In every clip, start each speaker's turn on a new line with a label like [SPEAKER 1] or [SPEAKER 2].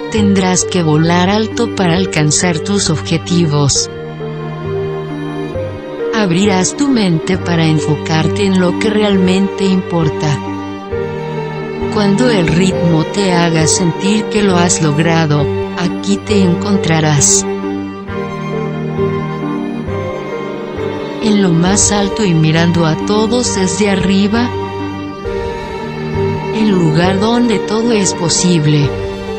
[SPEAKER 1] Tendrás que volar alto para alcanzar tus objetivos. Abrirás tu mente para enfocarte en lo que realmente importa. Cuando el ritmo te haga sentir que lo has logrado, aquí te encontrarás. En lo más alto y mirando a todos desde arriba. El lugar donde todo es posible.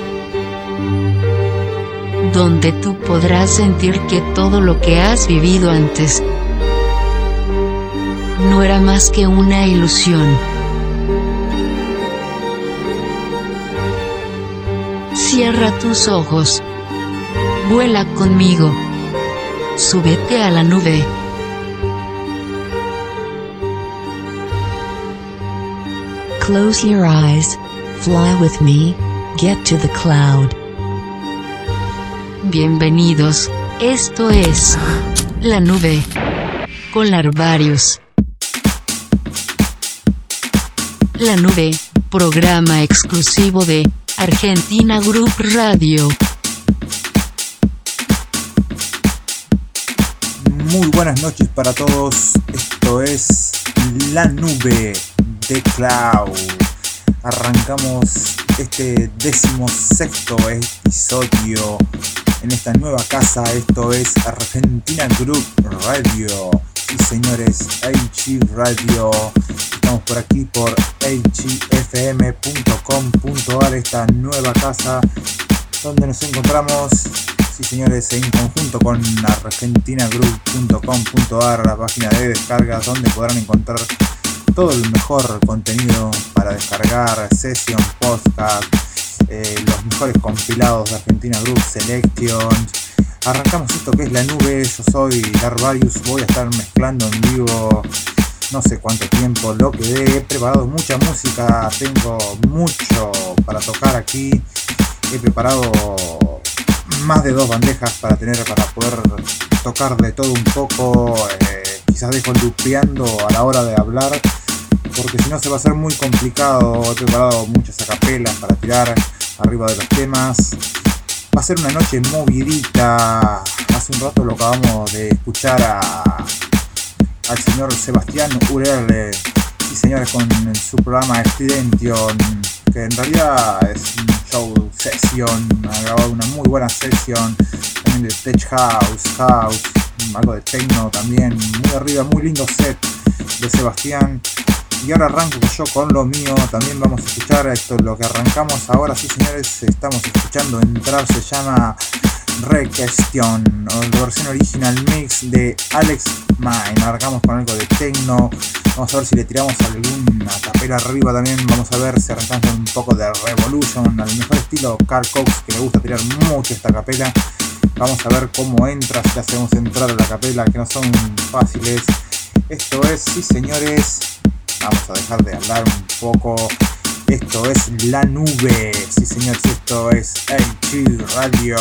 [SPEAKER 1] Donde tú podrás sentir que todo lo que has vivido antes no era más que una ilusión. Cierra tus ojos. Vuela conmigo. Súbete a la nube.
[SPEAKER 2] Close your eyes. Fly with me. Get to the cloud.
[SPEAKER 1] Bienvenidos. Esto es La Nube con Larvarius. La Nube, programa exclusivo de Argentina Group Radio.
[SPEAKER 3] Muy buenas noches para todos. Esto es La Nube de Cloud. Arrancamos este 16º episodio en esta nueva casa. Esto es Argentina Group Radio. Sí, señores, HG Radio. Estamos por aquí por hgfm.com.ar, esta nueva casa donde nos encontramos, sí señores, en conjunto con argentinagroup.com.ar, la página de descargas donde podrán encontrar todo el mejor contenido para descargar, session, podcast, los mejores compilados de Argentina Group Selection. Arrancamos esto que es La Nube. Yo soy Larvarius, voy a estar mezclando en vivo no sé cuánto tiempo lo que he preparado mucha música, tengo mucho para tocar aquí. He preparado más de 2 bandejas para poder tocar de todo un poco. Quizás dejo lupeando a la hora de hablar, porque si no se va a hacer muy complicado. He preparado muchas acapelas para tirar arriba de los temas. Va a ser una noche movidita. Hace un rato lo acabamos de escuchar al señor Sebastián Urele, sí señores, con su programa Extension, que en realidad es un show session. Ha grabado una muy buena session también de Tech House, algo de techno también, muy arriba, muy lindo set de Sebastián. Y ahora arranco yo con lo mío. También vamos a escuchar esto, lo que arrancamos ahora, sí señores, estamos escuchando entrar, se llama Requestion, la versión original mix de Alex Mine. Arrancamos con algo de techno. Vamos a ver si le tiramos alguna capela arriba también. Vamos a ver si arrancamos con un poco de Revolution, al mejor estilo Carl Cox, que le gusta tirar mucho esta capela. Vamos a ver cómo entra, si le hacemos entrar a la capela, que no son fáciles. Esto es, sí señores, vamos a dejar de hablar un poco. Esto es La Nube, sí señores, esto es HG Radio.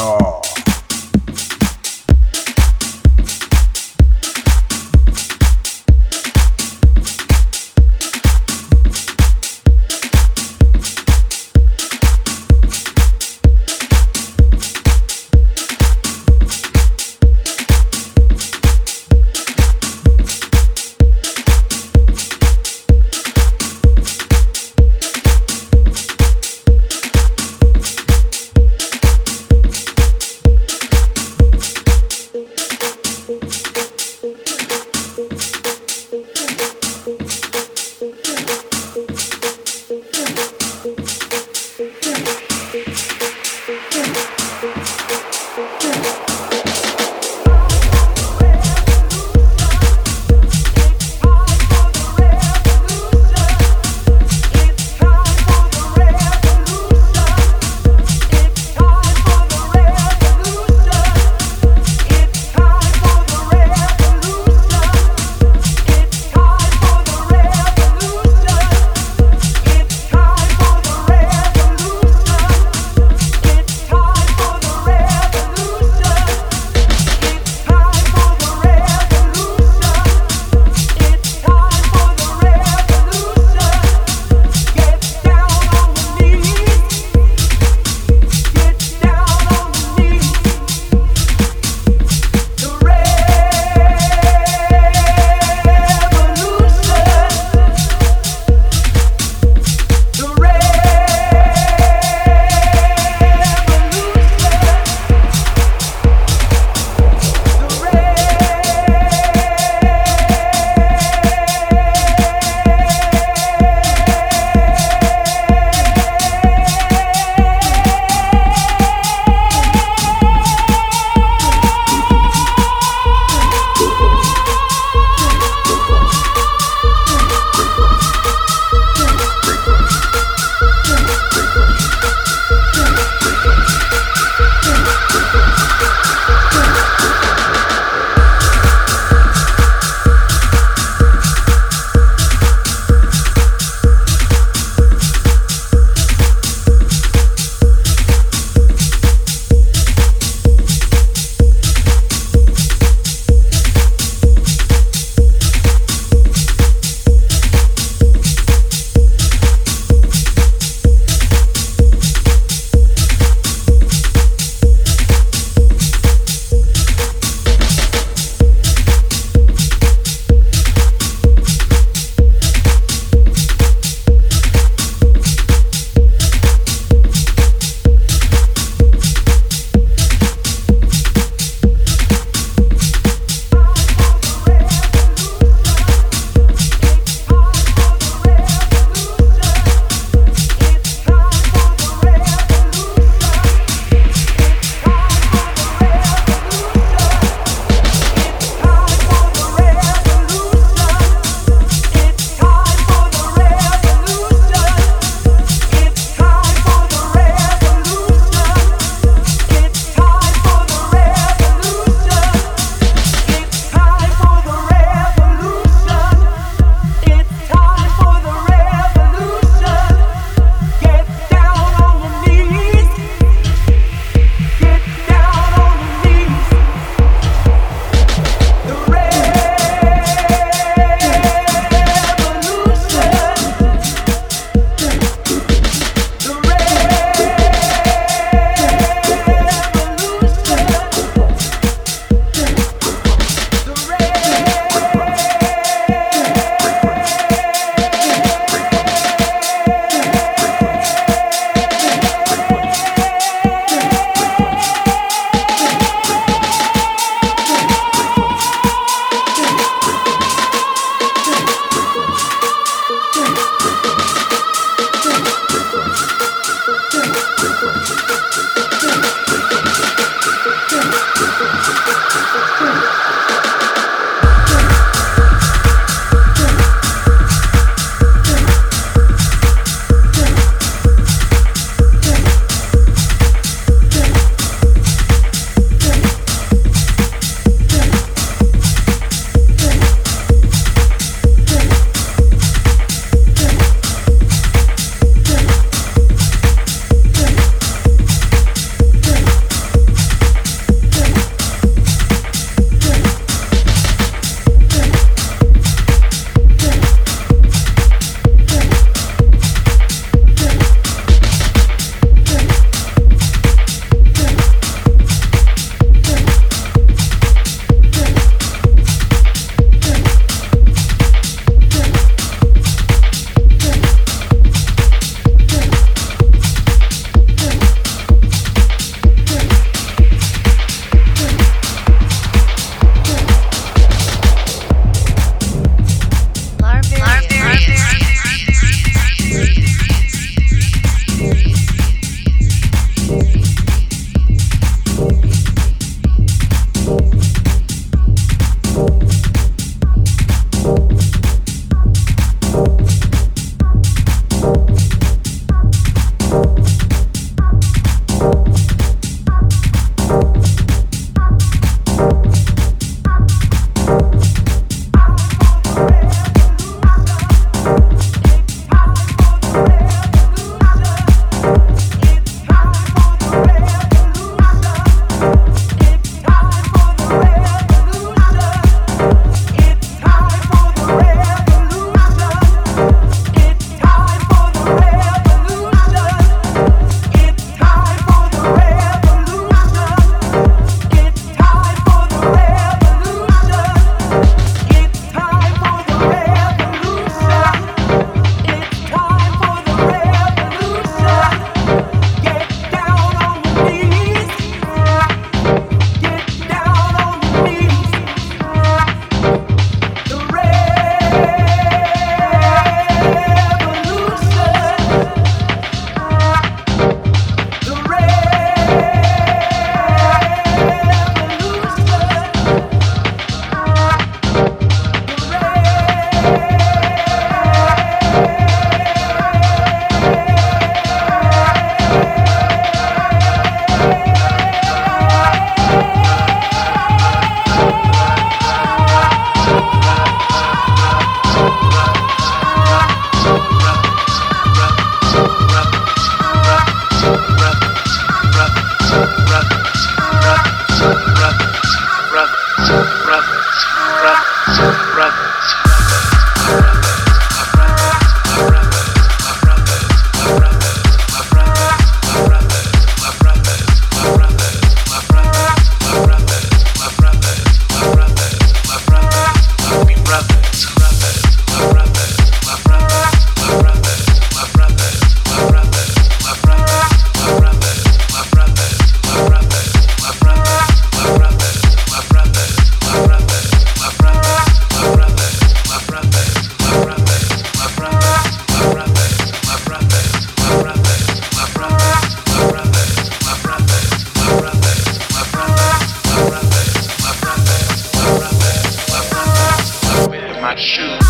[SPEAKER 4] my shoes.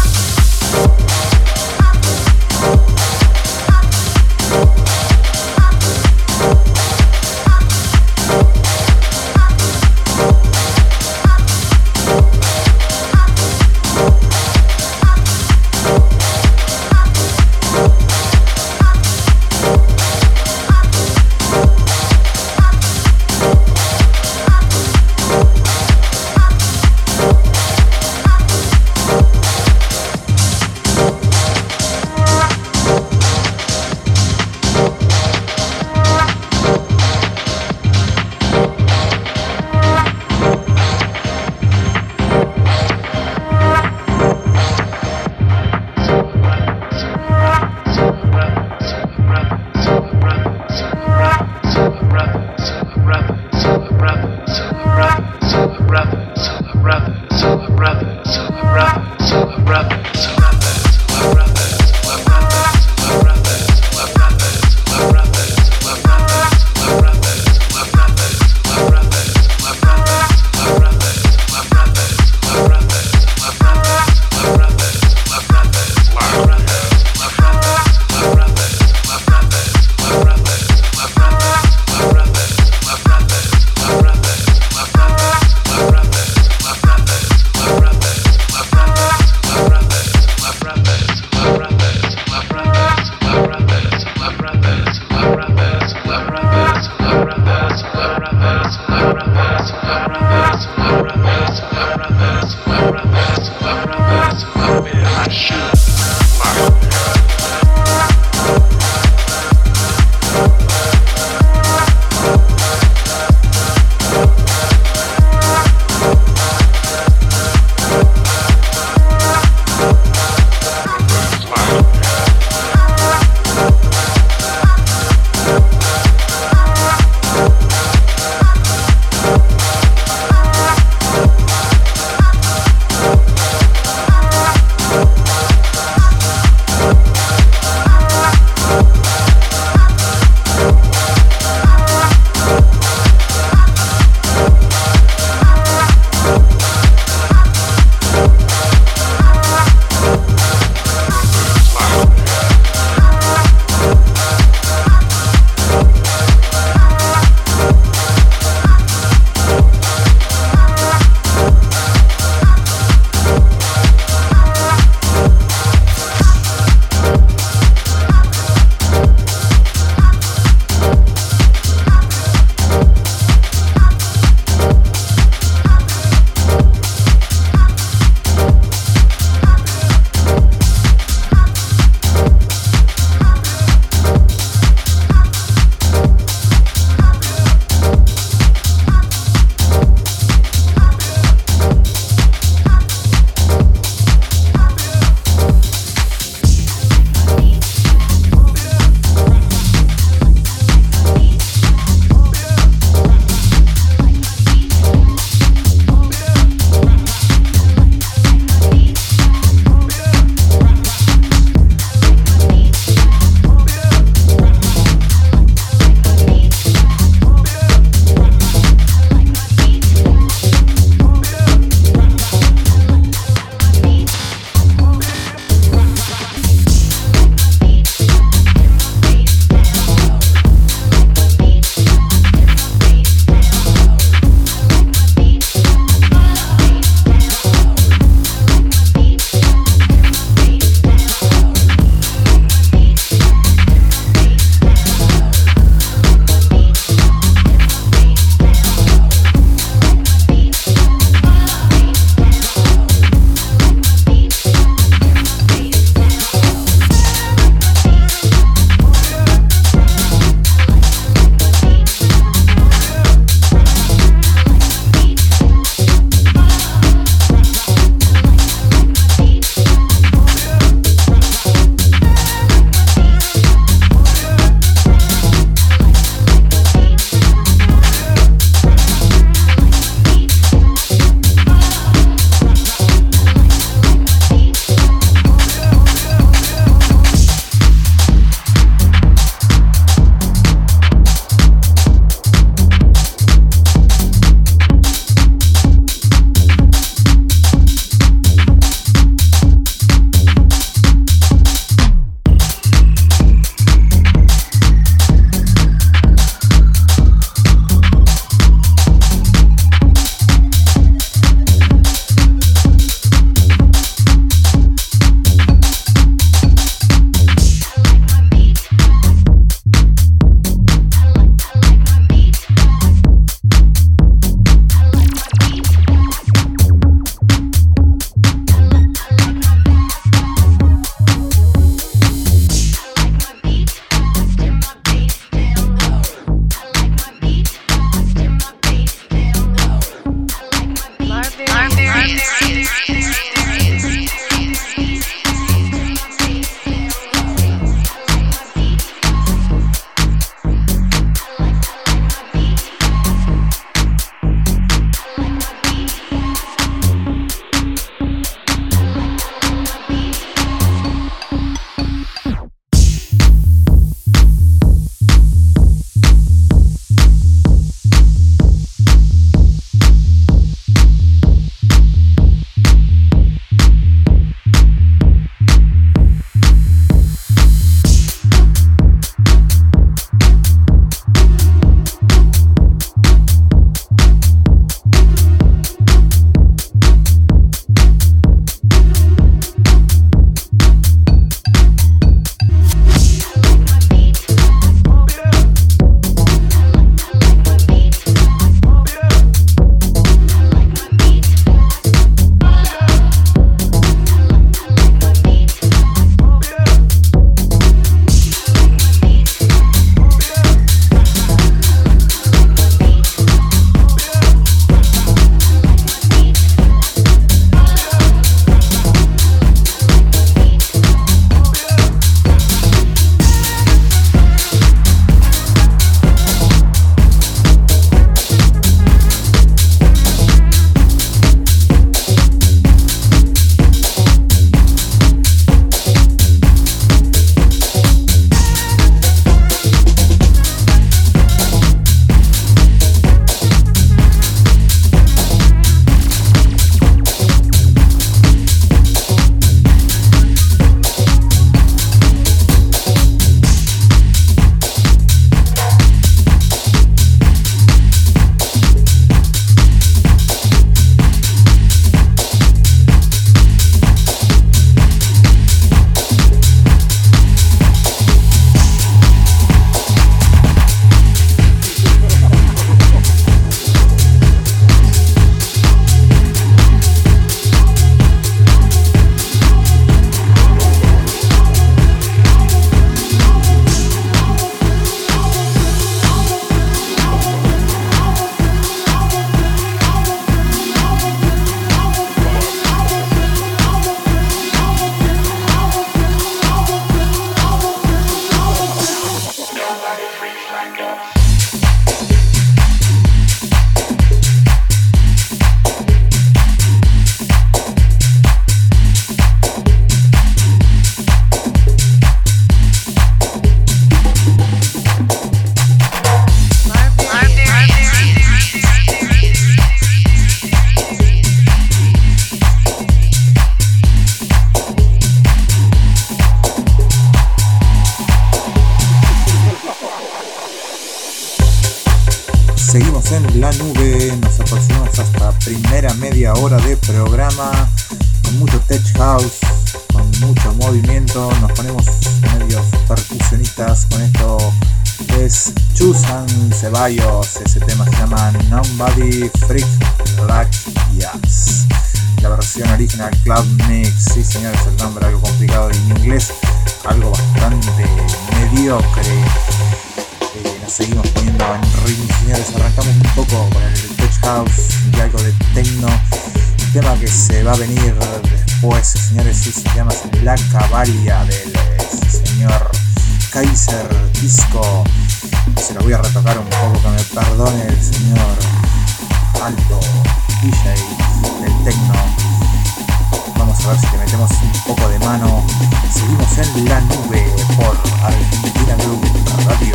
[SPEAKER 3] seguimos en la nube, nos aproximamos hasta primera media hora de programa, con mucho tech house, con mucho movimiento, nos ponemos medios percusionistas con esto. Es Susan Ceballos, ese tema se llama Nobody Freak Like Us. La versión original Club Mix, sí señores, el nombre algo complicado en inglés, algo bastante mediocre. Nos seguimos poniendo en ritmo, señores, arrancamos un poco con el tech house y algo de techno, un tema que se va a venir después, señores, sí, se llama La Cavalia del señor Kaiser Disco. Se lo voy a retocar un poco, que me perdone el señor Alto DJ del techno. Vamos a ver si le metemos un poco de mano. Seguimos en la nube por Argentina Group Radio.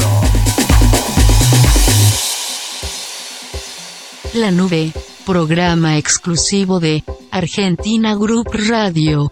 [SPEAKER 1] La nube, programa exclusivo de Argentina Group Radio.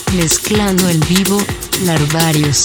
[SPEAKER 1] mezclando en vivo, Larvarios.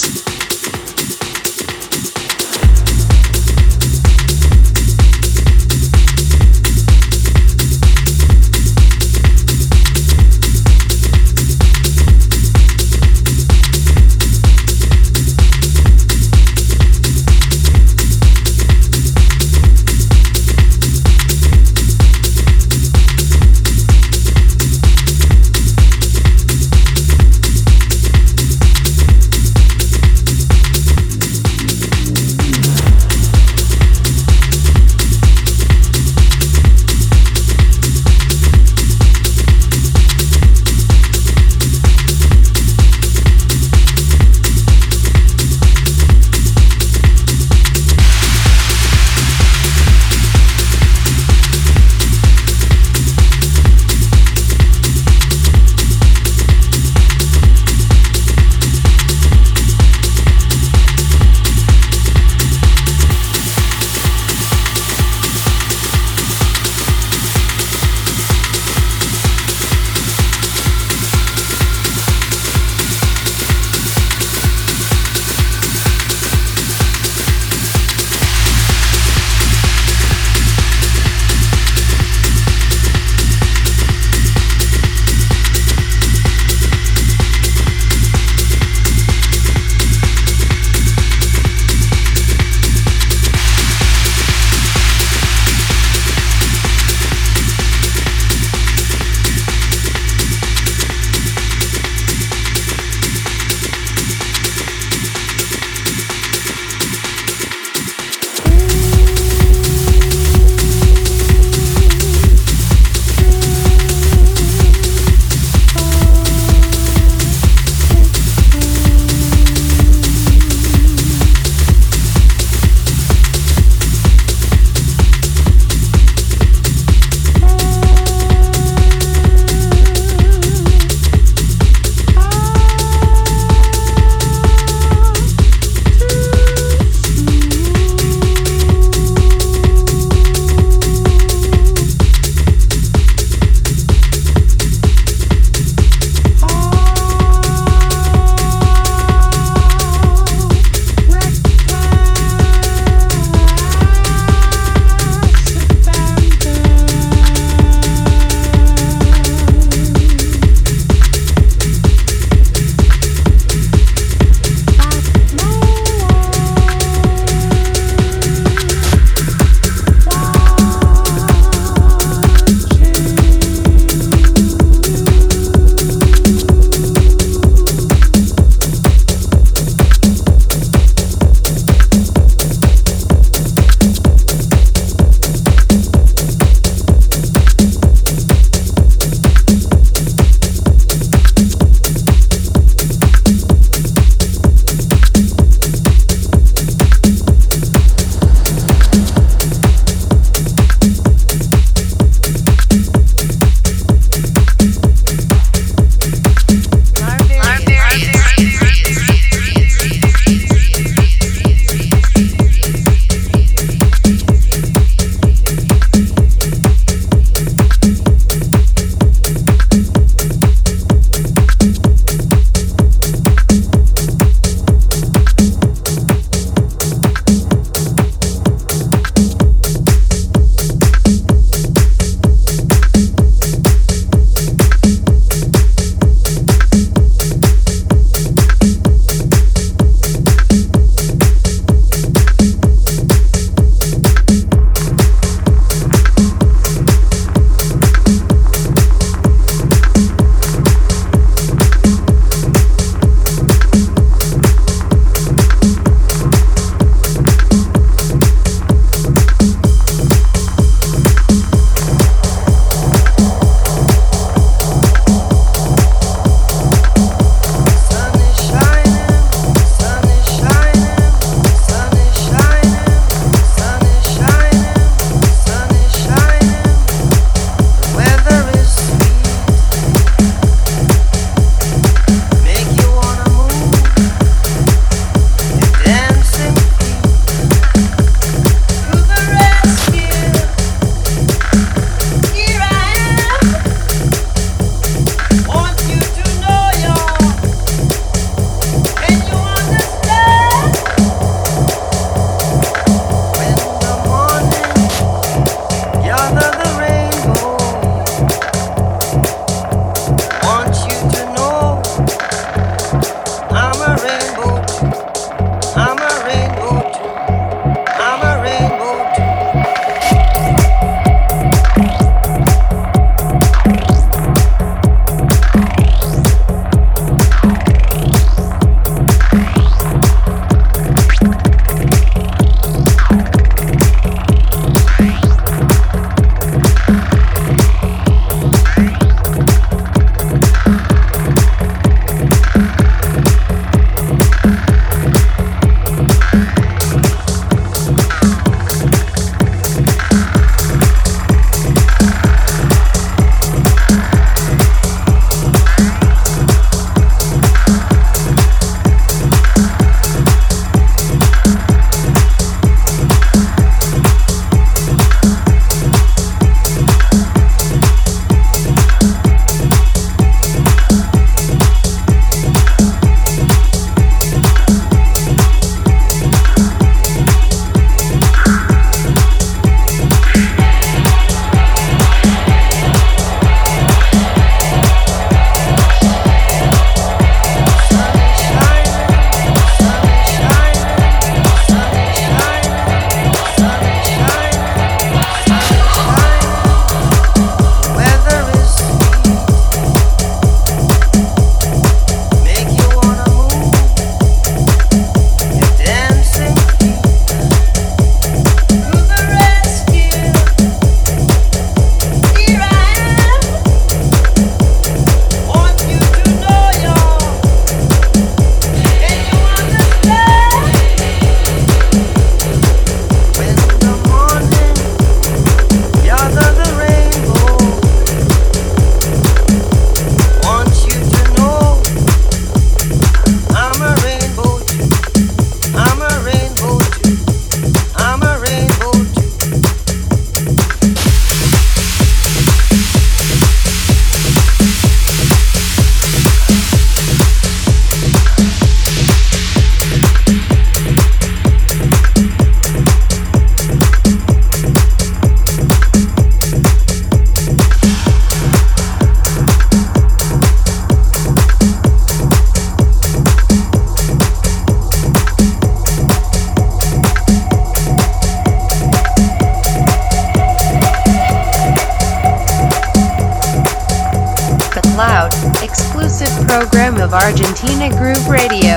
[SPEAKER 4] program of Argentina Groove Radio.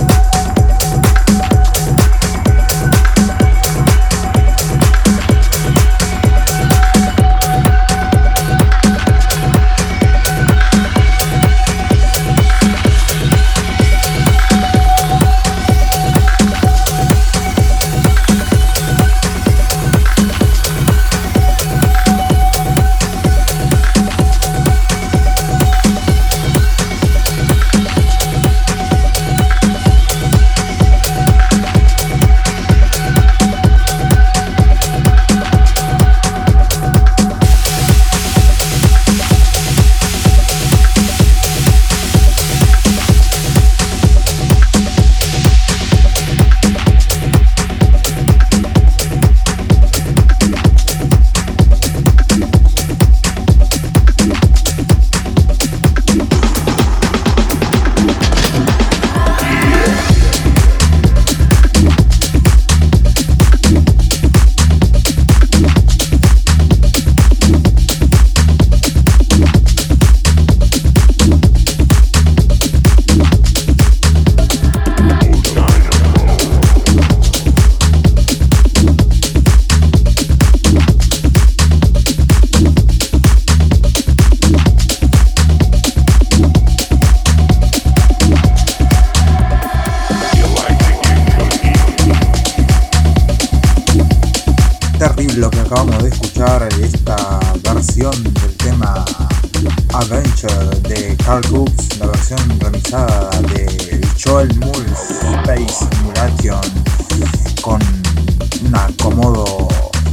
[SPEAKER 3] Lo que acabamos de escuchar, esta versión del tema Adventure de Carl Cox, la versión remixada de Joel Moore Space Simulation con un acomodo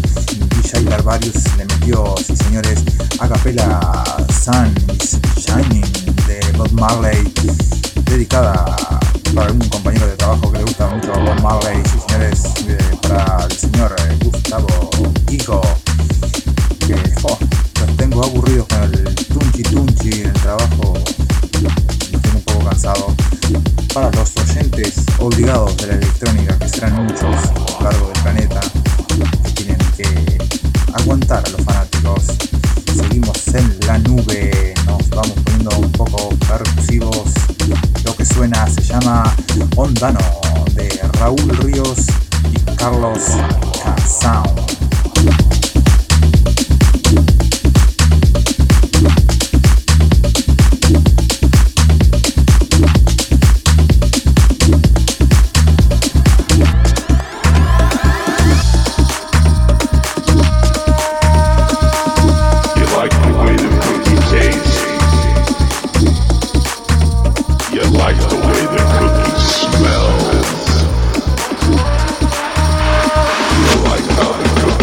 [SPEAKER 3] DJ Larvarius le metió, sí señores, a capela Sun is Shining de Bob Marley, dedicada para algún compañero de trabajo que le gusta mucho a Bob Marley, sí señores, para el señor Gustavo Hijo, que los tengo aburridos con el tunchi en el trabajo, los tengo un poco cansado. Para los oyentes obligados de la electrónica, que serán muchos a lo largo del planeta, que tienen que aguantar a los fanáticos. Seguimos en la nube, nos vamos poniendo un poco percusivos. Lo que suena se llama Ondano de Raúl Ríos y Carlos Casao.
[SPEAKER 5] Like how the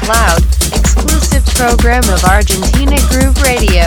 [SPEAKER 4] Loud, exclusive program of Argentina Groove Radio.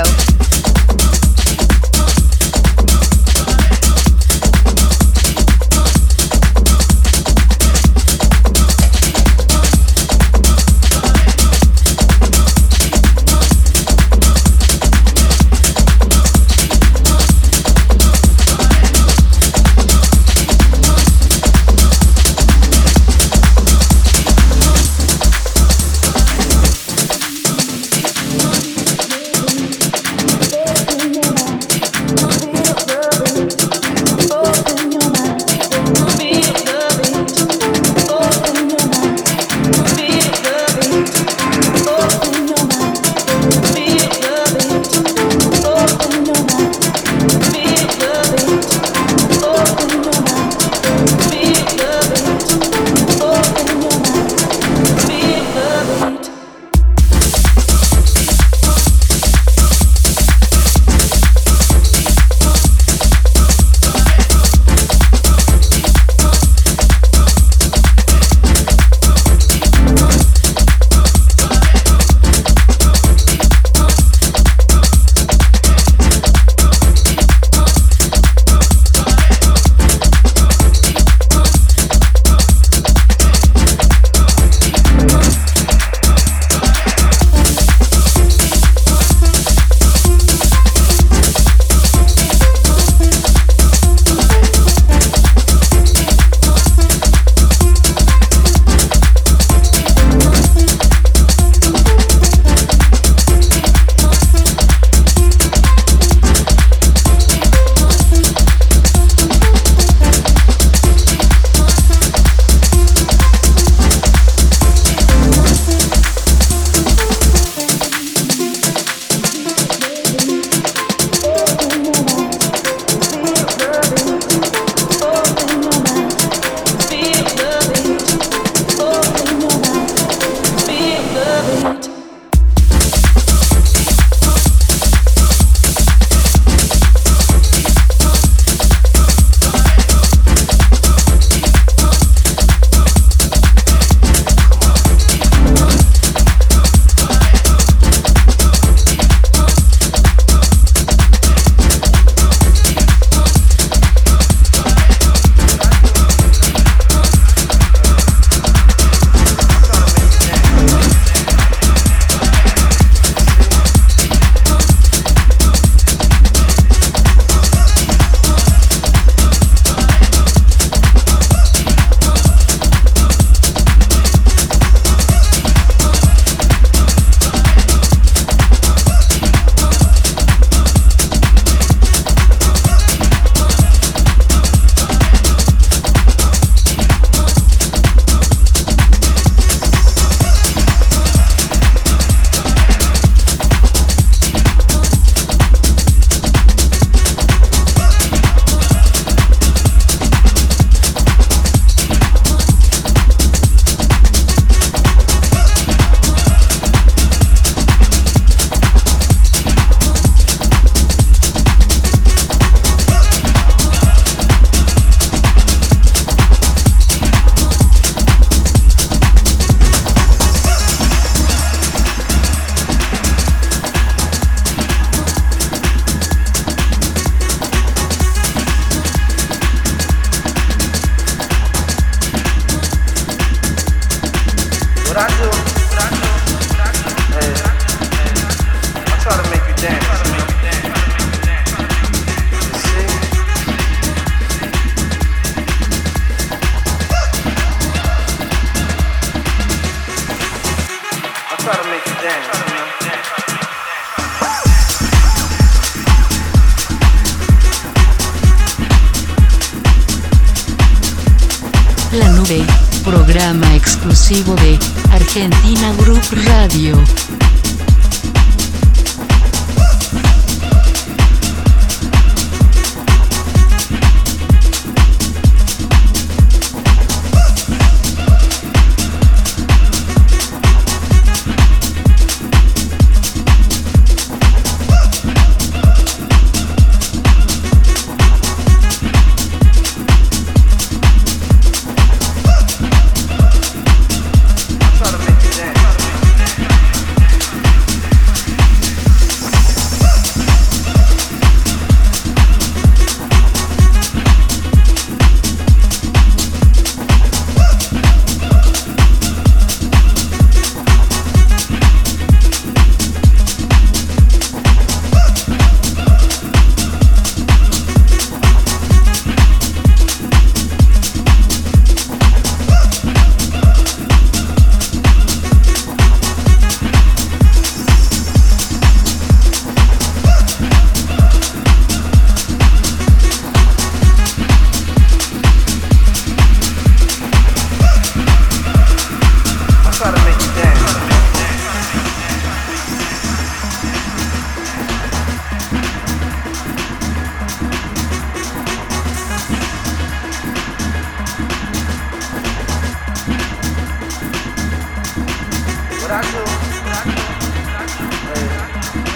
[SPEAKER 1] La Nube, programa exclusivo de Argentina Group Radio.
[SPEAKER 5] Try to make you dance.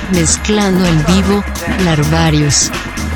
[SPEAKER 1] mezclando en vivo, Larvarius.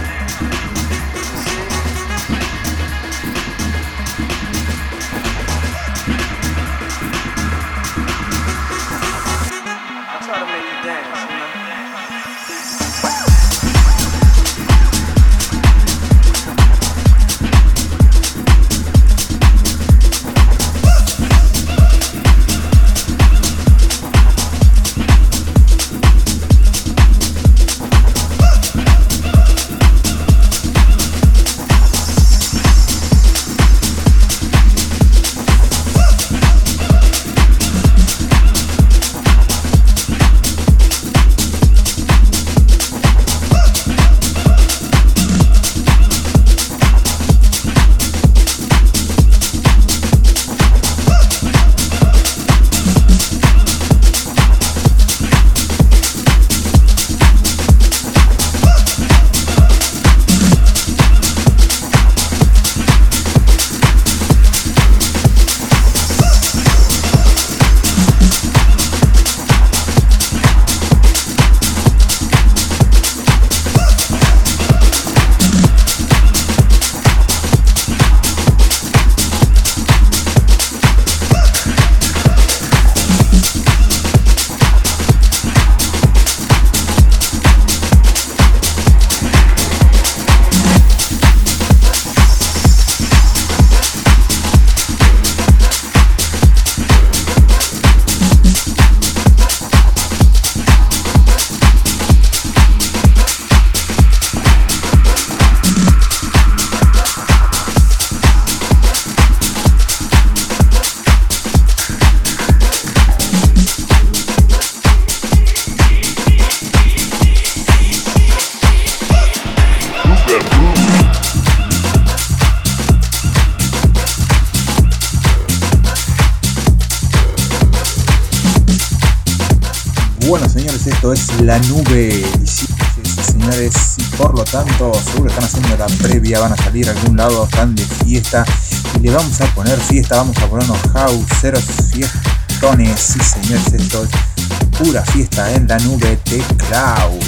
[SPEAKER 3] Bueno, señores, esto es La Nube. Y sí, señores, y por lo tanto, seguro están haciendo la previa, van a salir a algún lado, están de fiesta. Y le vamos a poner fiesta, vamos a ponernos houseeros, fiestones. Sí, señores, esto es pura fiesta en La Nube de Cloud.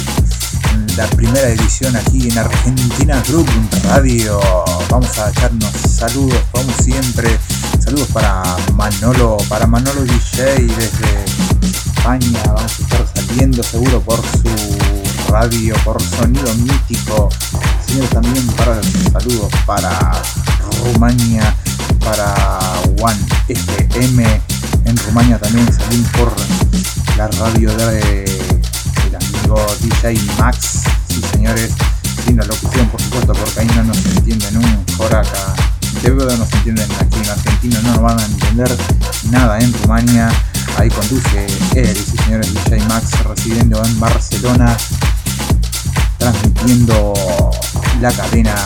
[SPEAKER 3] En la primera edición aquí en Argentina Group Radio. Vamos a echarnos saludos, como siempre. Saludos para Manolo DJ desde España. Vamos a estar saliendo seguro por su radio, por Sonido Mítico. Señor, también saludos para Rumania, para One FM. En Rumania también salimos por la radio del amigo DJ Max. Sí, señores, sin la locución, por supuesto, porque ahí no nos entienden un joraca. De verdad no se entienden aquí en Argentina, no nos van a entender nada en Rumania. Ahí conduce él, sí, señores, DJ Max, residiendo en Barcelona, transmitiendo la cadena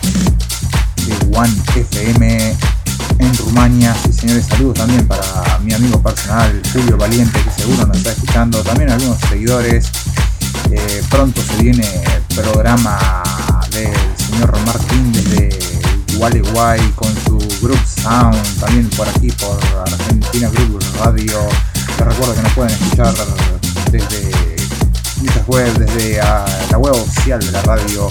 [SPEAKER 3] de One FM en Rumania. Sí, señores, saludos también para mi amigo personal Julio Valiente, que seguro nos está escuchando, también algunos seguidores. Pronto se viene programa del señor Martín desde Gualeguay con su Group Sound, también por aquí por Argentina Group Radio. Les recuerdo que nos pueden escuchar desde muchas webs, desde la web oficial de la radio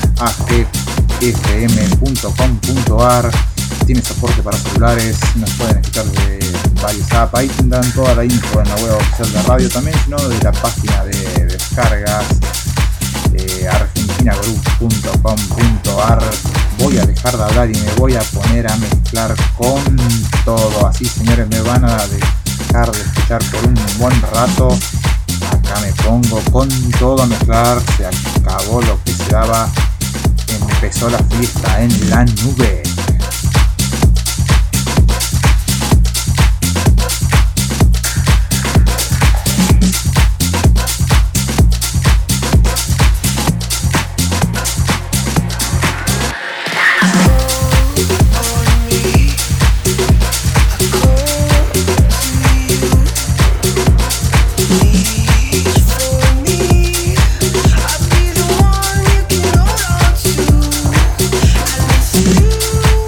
[SPEAKER 3] agfm.com.ar. Tiene soporte para celulares, nos pueden escuchar de varios apps. Ahí tendrán toda la info en la web oficial de la radio también, sino de la página de descargas de argentinagroup.com.ar. Voy a dejar de hablar y me voy a poner a mezclar con todo. Así, señores, me van a dejar de escuchar por un buen rato. Acá me pongo con todo a mezclar. Se acabó lo que se daba. Empezó la fiesta en La Nube.
[SPEAKER 5] You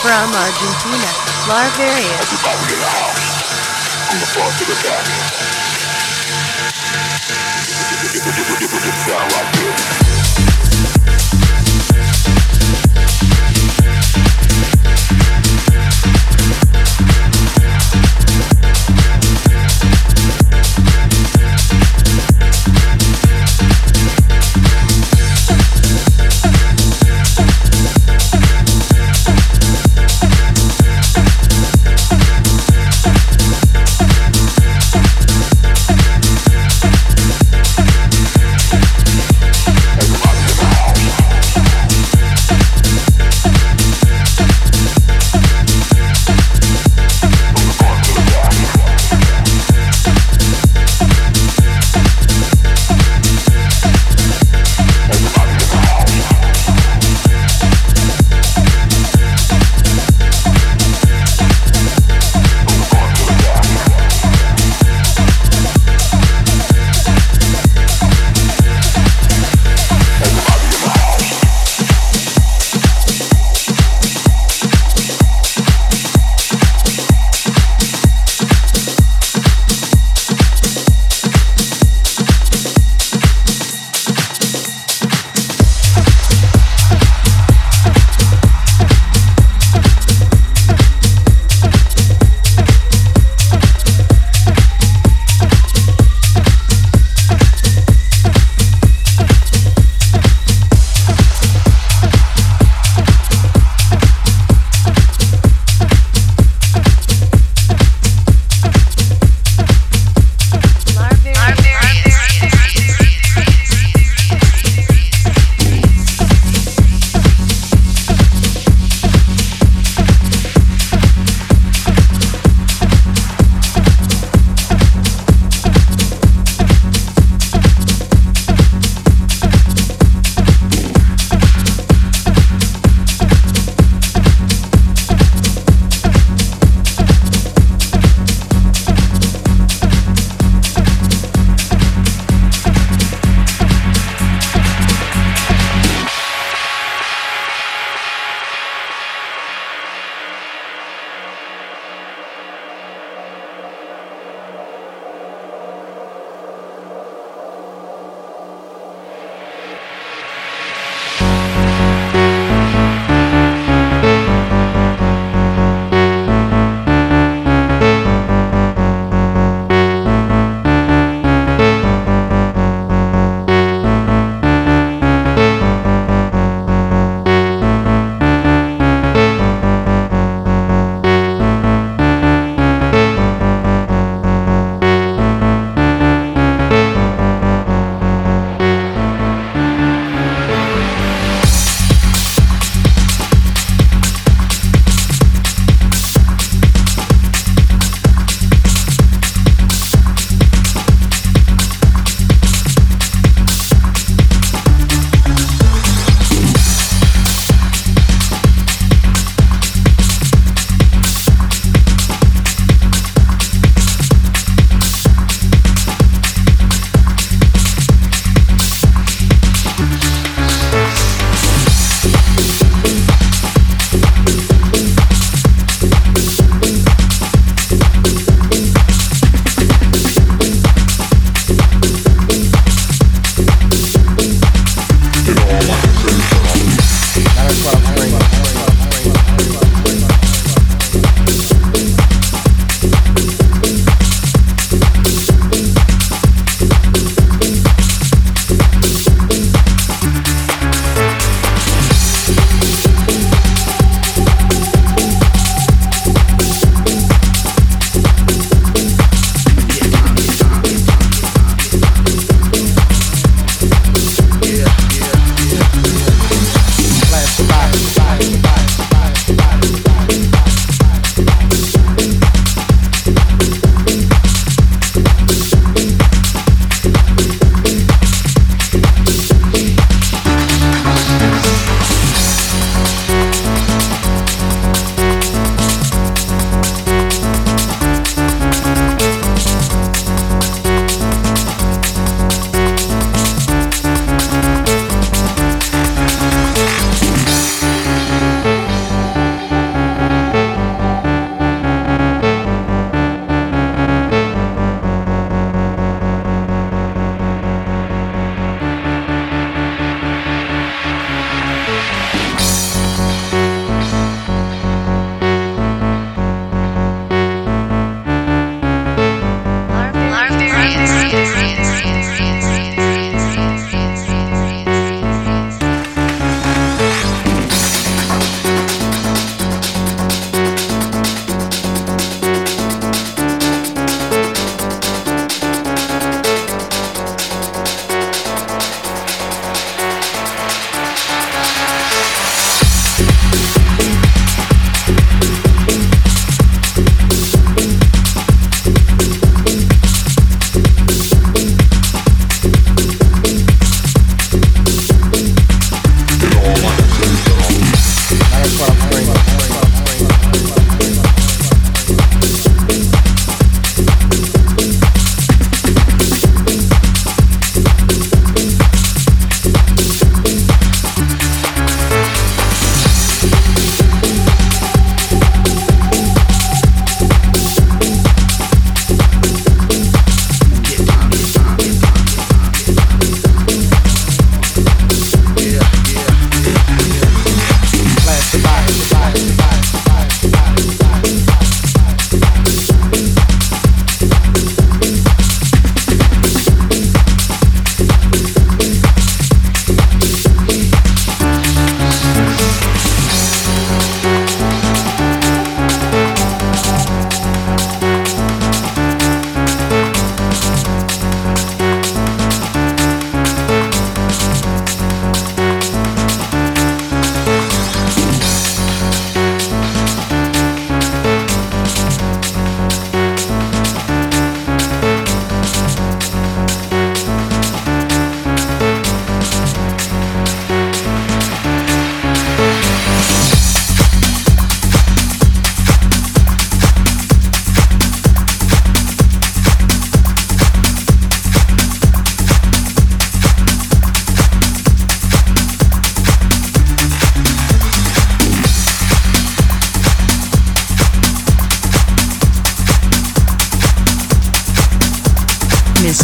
[SPEAKER 4] From Argentina, Larvarius.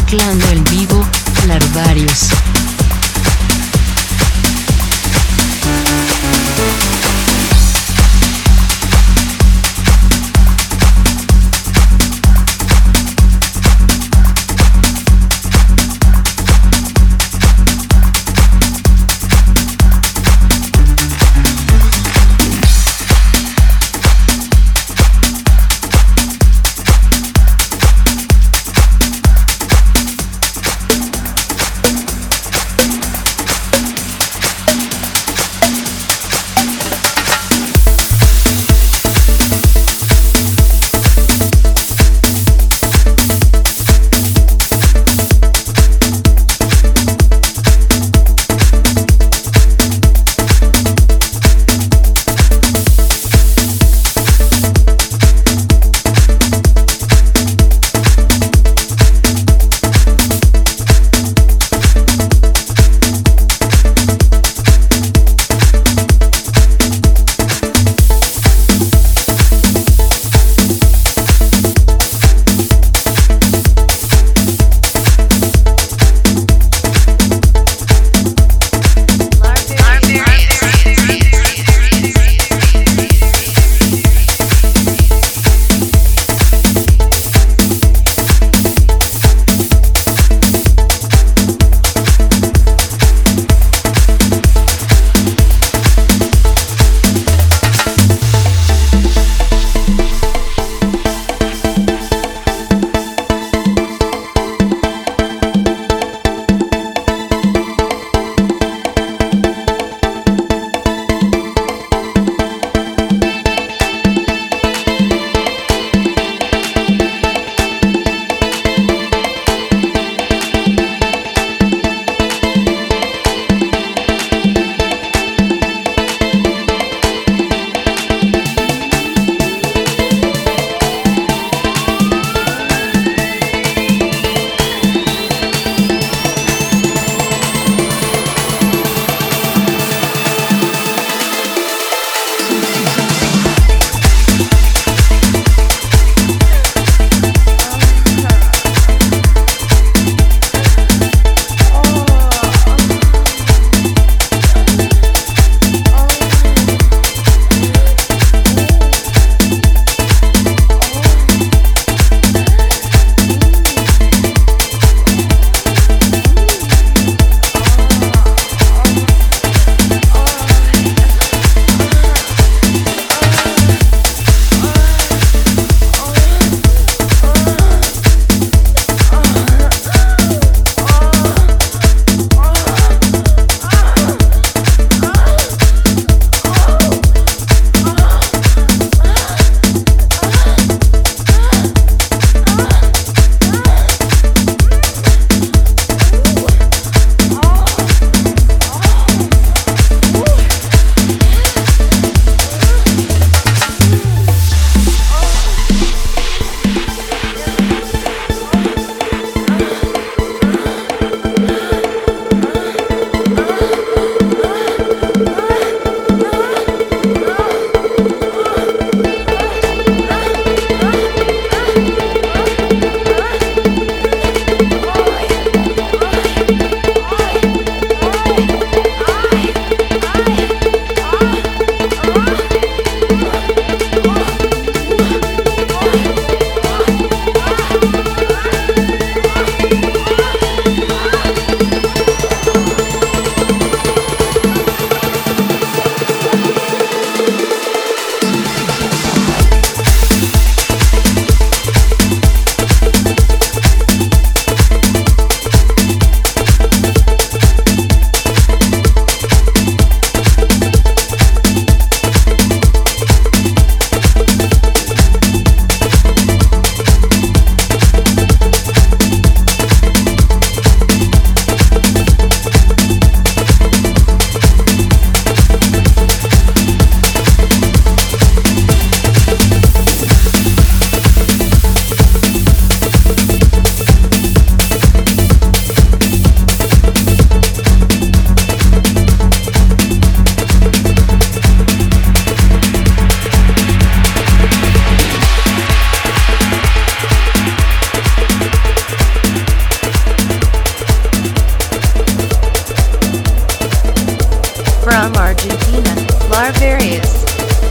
[SPEAKER 1] mezclando en vivo, Larvarius.
[SPEAKER 4] From Argentina, Larvarius.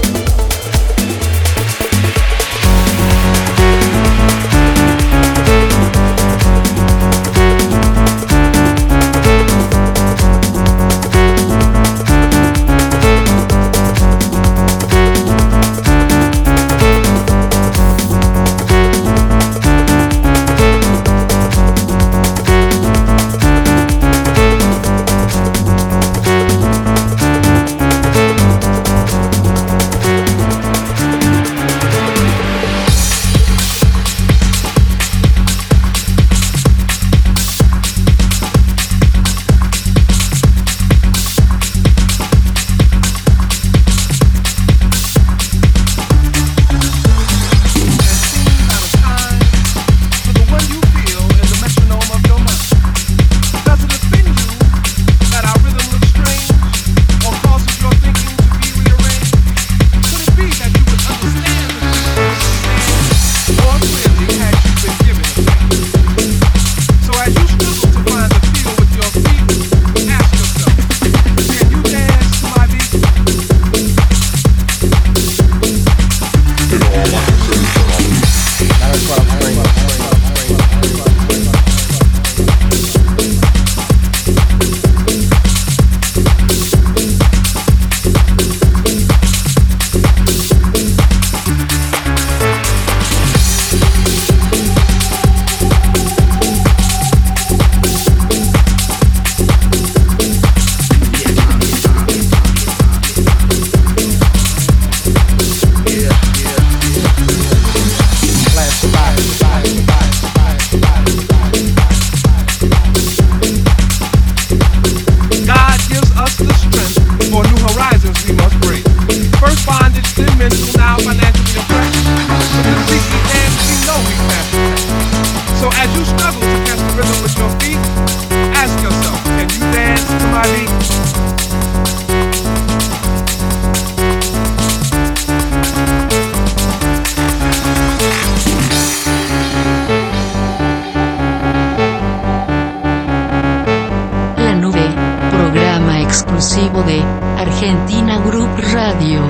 [SPEAKER 1] Exclusivo de Argentina Group Radio.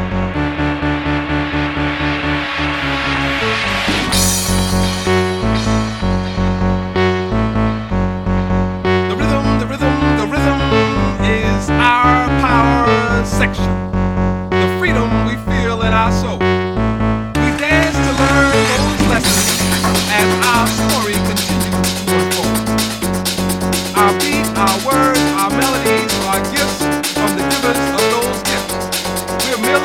[SPEAKER 5] The rhythm is our power section. The freedom we feel in our soul. We dance to learn those lessons as our story continues to unfold. Our beat, our words, our melodies, our gifts from the givers of those gifts. We're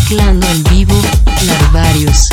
[SPEAKER 1] mezclando en vivo, Larvarius.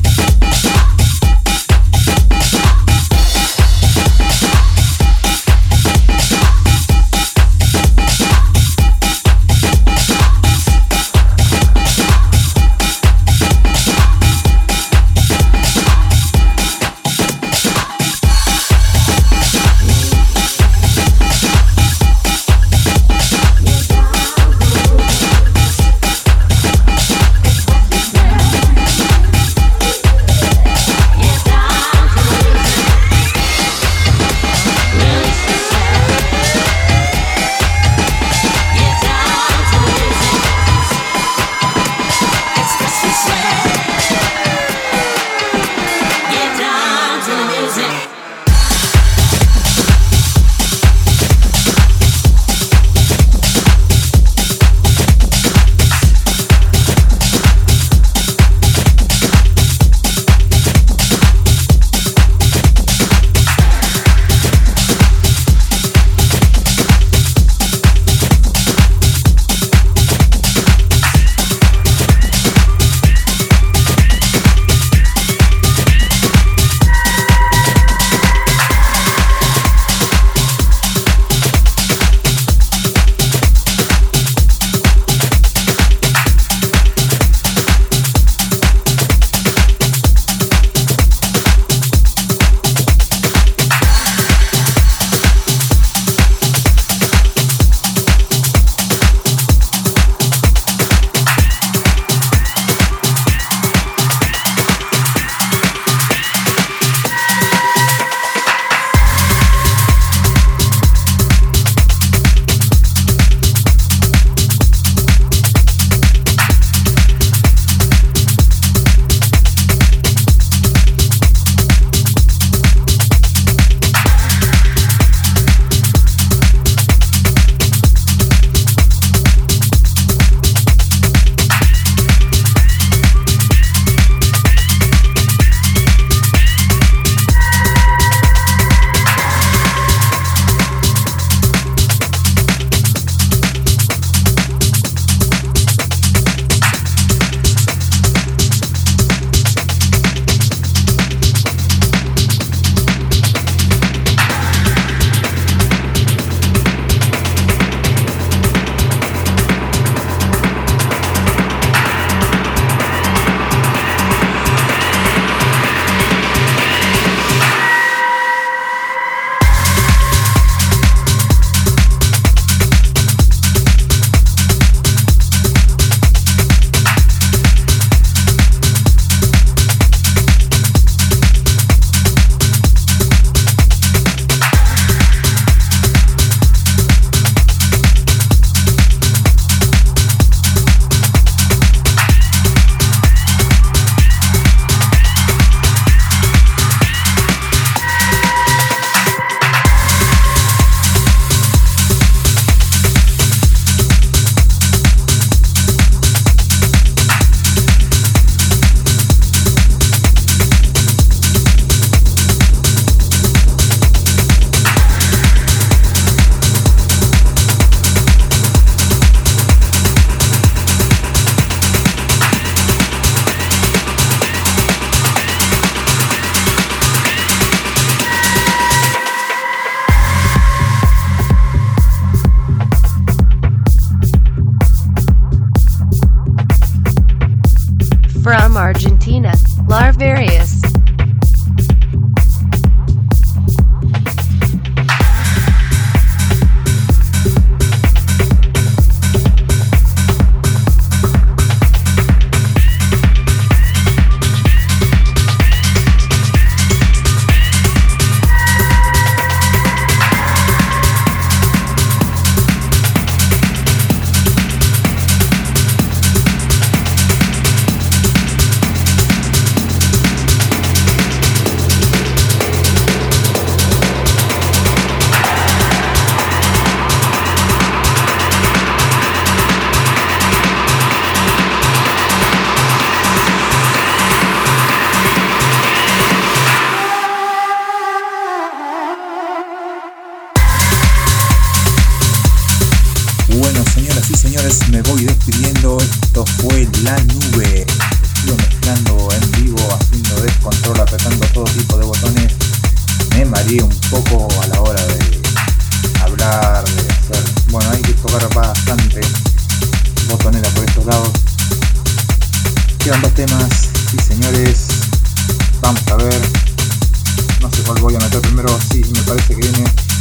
[SPEAKER 4] From Argentina, Larvarius.
[SPEAKER 3] y señores, me voy despidiendo. Esto fue La Nube. Estuve mezclando en vivo, haciendo descontrol, apretando todo tipo de botones. Me mareé un poco a la hora de hablar, de hacer... Bueno, hay que tocar bastante botonera por estos lados. Quedan 2 temas, sí señores. Vamos a ver. No sé cuál voy a meter primero. Sí, me parece que viene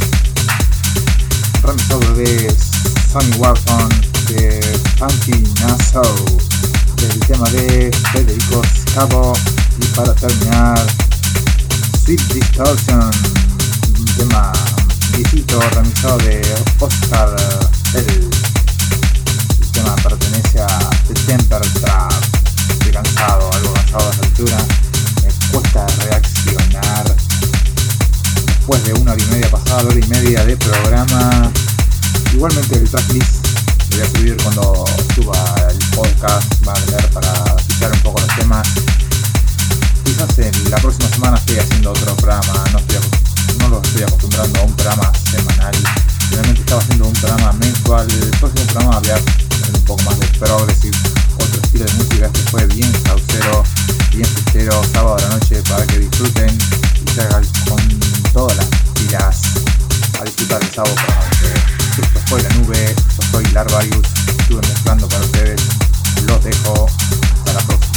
[SPEAKER 3] remixado de Sonny Watson, de Funky Nassau, del tema de Federico Scavo, y para terminar Sweet Distortion, un tema viejito remixado de Oscar L. El tema pertenece a The Temper Trap. Estoy cansado, algo cansado a esta altura. Me cuesta reaccionar después de 1 hora y media, pasada la hora y media de programa. Igualmente el tracklist lo voy a subir cuando suba el podcast, va a tener para escuchar un poco los temas. Quizás en la próxima semana estoy haciendo otro programa, no lo estoy acostumbrando a un programa semanal. Realmente estaba haciendo un programa mensual. El próximo programa voy a tener un poco más de progressive, otro estilo de música. Este fue bien saucero, bien fiestero, sábado a la noche, para que disfruten y se hagan con todas las pilas a disfrutar el sábado por la noche. Esto fue La Nube, yo soy Larvarius, estuve mezclando para ustedes, los dejo, hasta la próxima.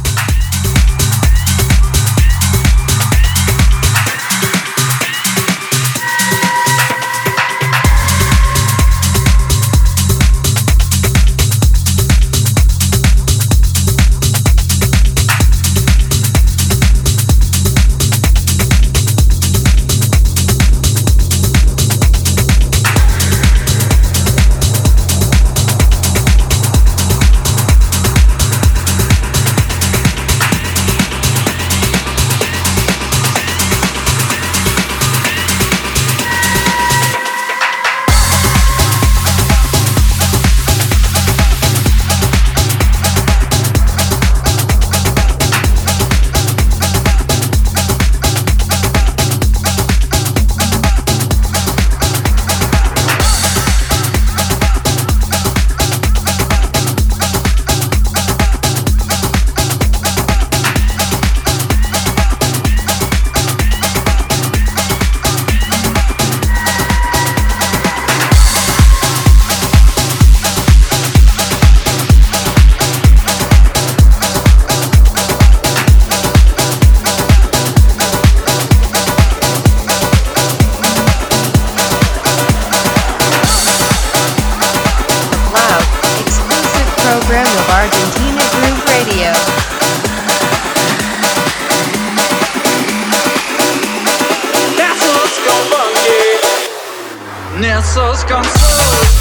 [SPEAKER 6] Nessas canções.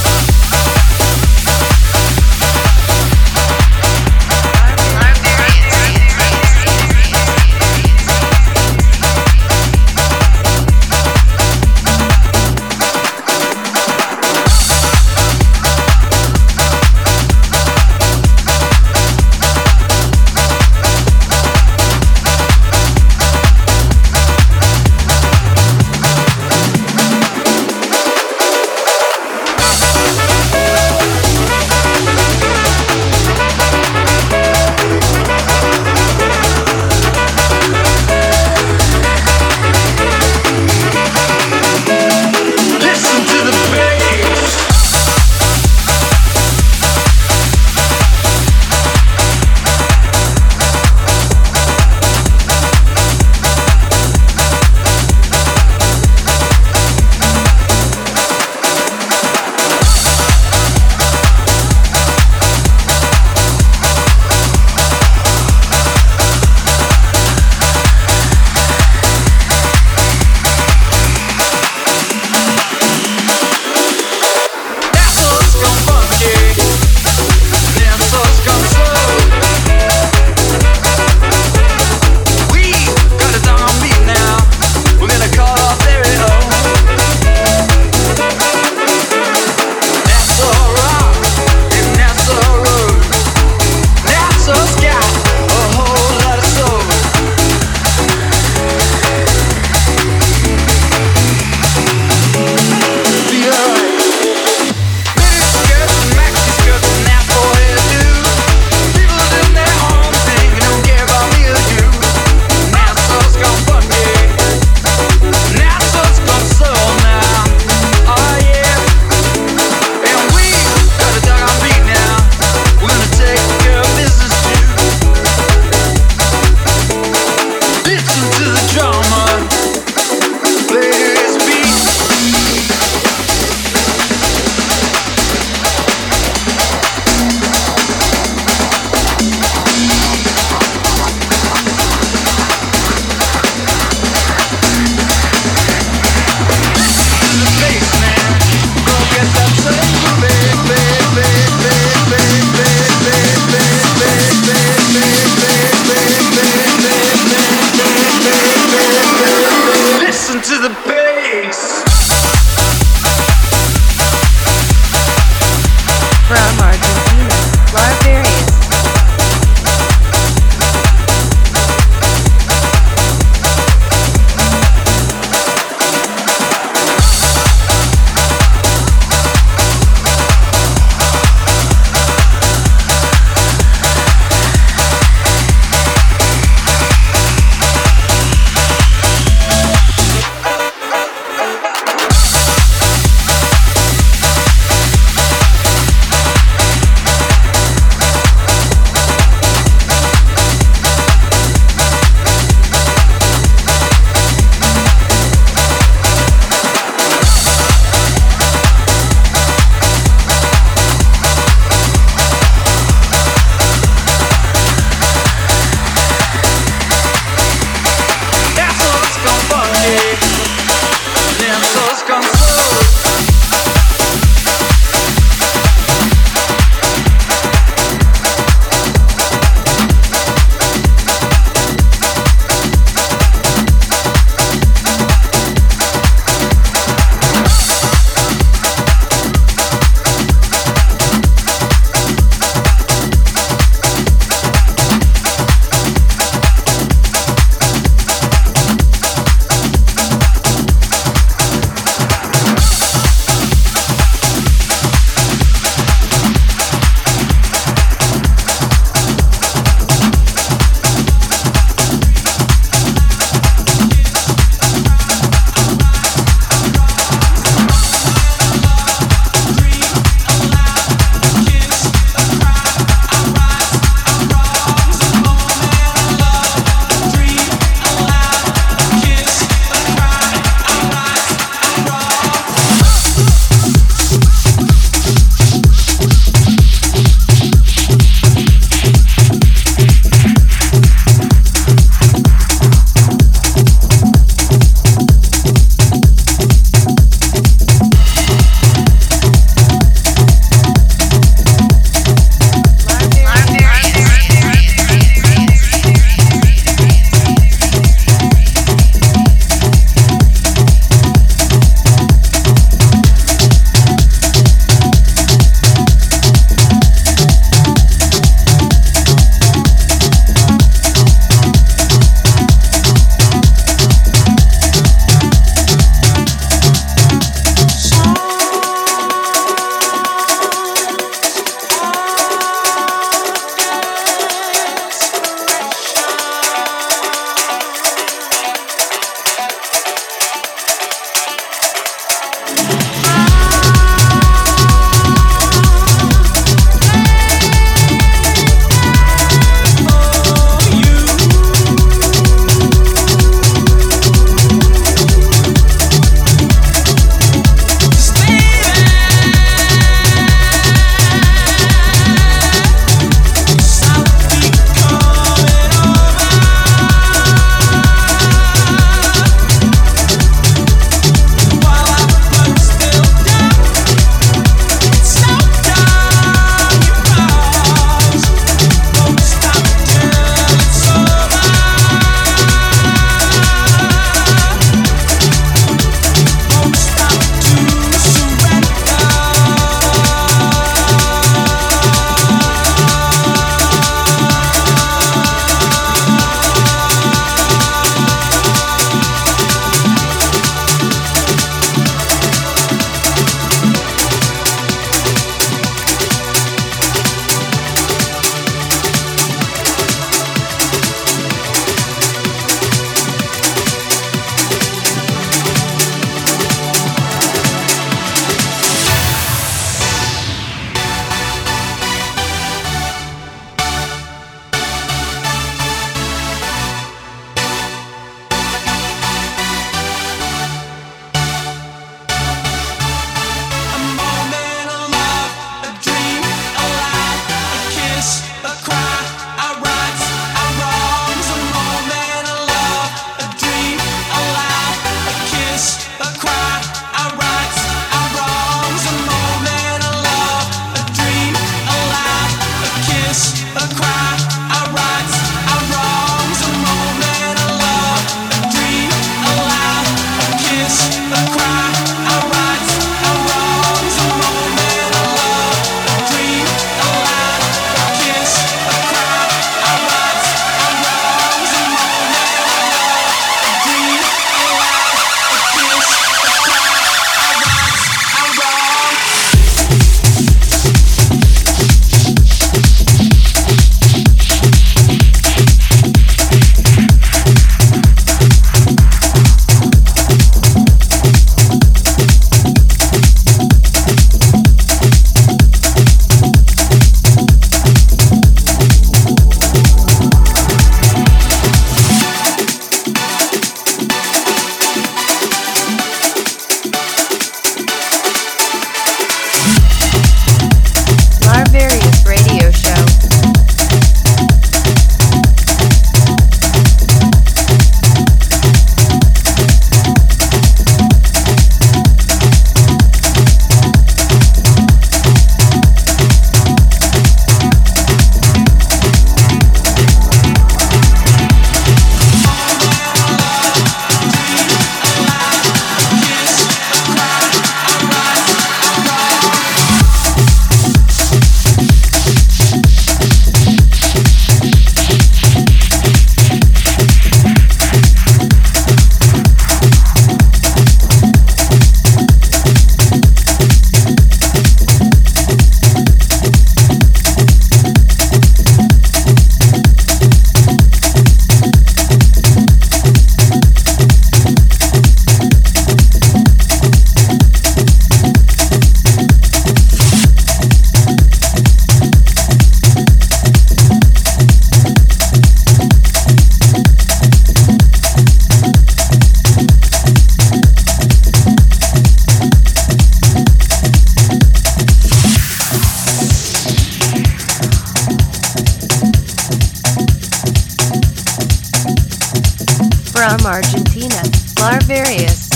[SPEAKER 4] Argentina, Larvarius.